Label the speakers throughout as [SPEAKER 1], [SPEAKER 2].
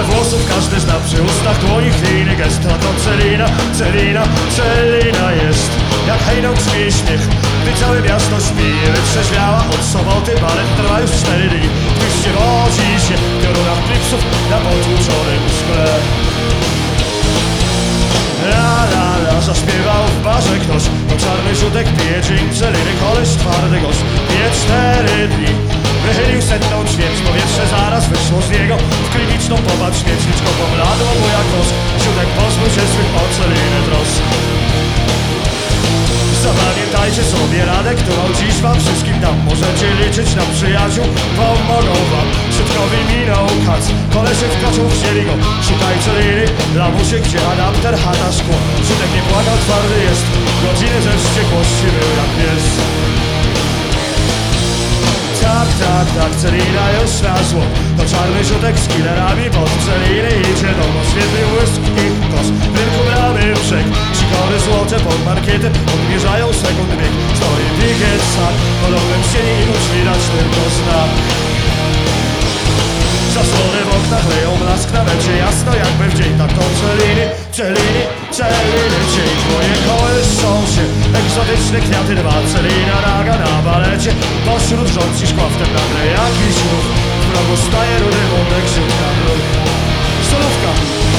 [SPEAKER 1] włosów każdy zna, przy ustach dłoni chwiejny gest. A to Celina, Celina, Celina jest jak hejną krwi i śmiech, gdy całe miasto śpi. Wytrzeźwiała od soboty, balet trwa już 4 dni. W mieście wozi się w piorunach klipsów na potłuczonym szkle. La la la, zaśpiewał w barze ktoś, to czarny żółtek pije gin. Celiny koleś twardy gość, pije 4 dni. Wychylił setną ćwierć, powietrze zaraz wyszło z niego. W kliniczną popadł śmierć, liczko pobladło mu jak wosk. Żółtek pozbył się swych o Celiny trosk. Zapamiętajcie sobie radę, którą dziś wam wszystkim dam. Możecie liczyć na przyjaciół, pomogą wam. Szybkowi minął kac, kolesie wkroczył, wzięli go. Szukaj Celiny, lamusie, gdzie adapter, chata, szkło. Żółtek nie płakał, twardy jest, godziny ze wściekłości był jak pies. Tak, tak, tak, Celina już na zło. To czarny żółtek z killerami pod Celiny idzie do noc. Świetny błysk ich kos, w rynku bramy brzeg. Sikory złote pod markietem odmierzają sekund bieg. Stoi pikiet sam, podobnym sieni i już widać tylko znak. Zasłony w oknach leją blask, na mecie jasno jakby w dzień. Tak to Celiny, Celiny, Celiny dzień. Moje kołyszą się egzotyczne kwiaty dwa. Celina naga na balecie, pośród rządzi szkła wtem nagle jakiś ruch. W progu staje rudy mundek, żółtka brud. Solówka!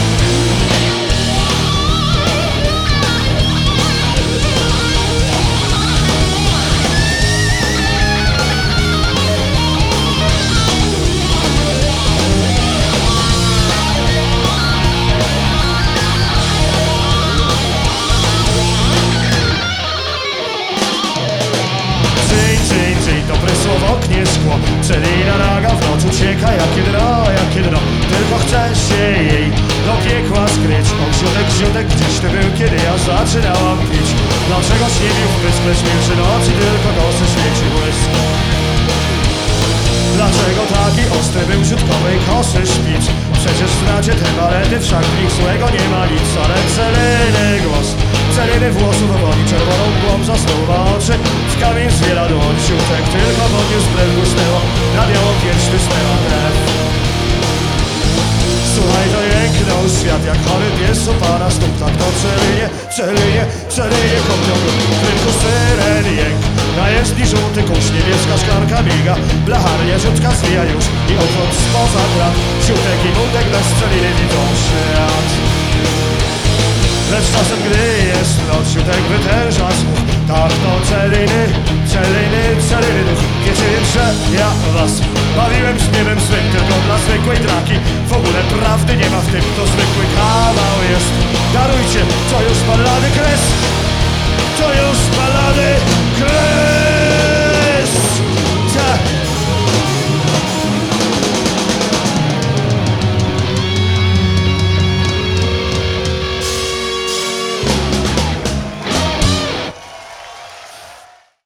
[SPEAKER 1] W oknie szkło, Celina naga w noc ucieka jakie dno, tylko chce się jej do piekła skryć. O żółtek, gdzieś ty był, kiedy ja zaczynałam pić. Dlaczegoś nie bił w wyspę śmieszy nocy, tylko kosy świeci błysk. Dlaczego taki ostry był rzutkowej kosy szpic? Przecież znacie te balety, wszak w nich złego nie ma nic. Ale Celiny głos, Celiny włosów woli czerwoną mgłą zasnuwa oczy. W kamień zbiera dłoń, żółtek tylko podniósł brew, błysnęło na białą pierś wysnęła krew. Słuchaj, to jęknął świat jak chory pies u pana stóp. Tak to Celinie, Celinie, Celinie kopnął w rynku syren jęk. Na jezdni żółty kurz, niebieska szklanka miga. Blacharnie rzutka zwija już i odwrót spoza krat. Żółtek i mundek bez Celiny widzą świat. Lecz czasem, gdy jest noc, żółtek wytęża słów. Tak to Celiny, Celiny, Celiny duch. Wiecie więc, że ja was bawiłem śpiewem swym tylko dla zwykłej draki. W ogóle prawdy nie ma w tym, to zwykły kawał jest. Darujcie, to już ballady kres, to już ballady kres.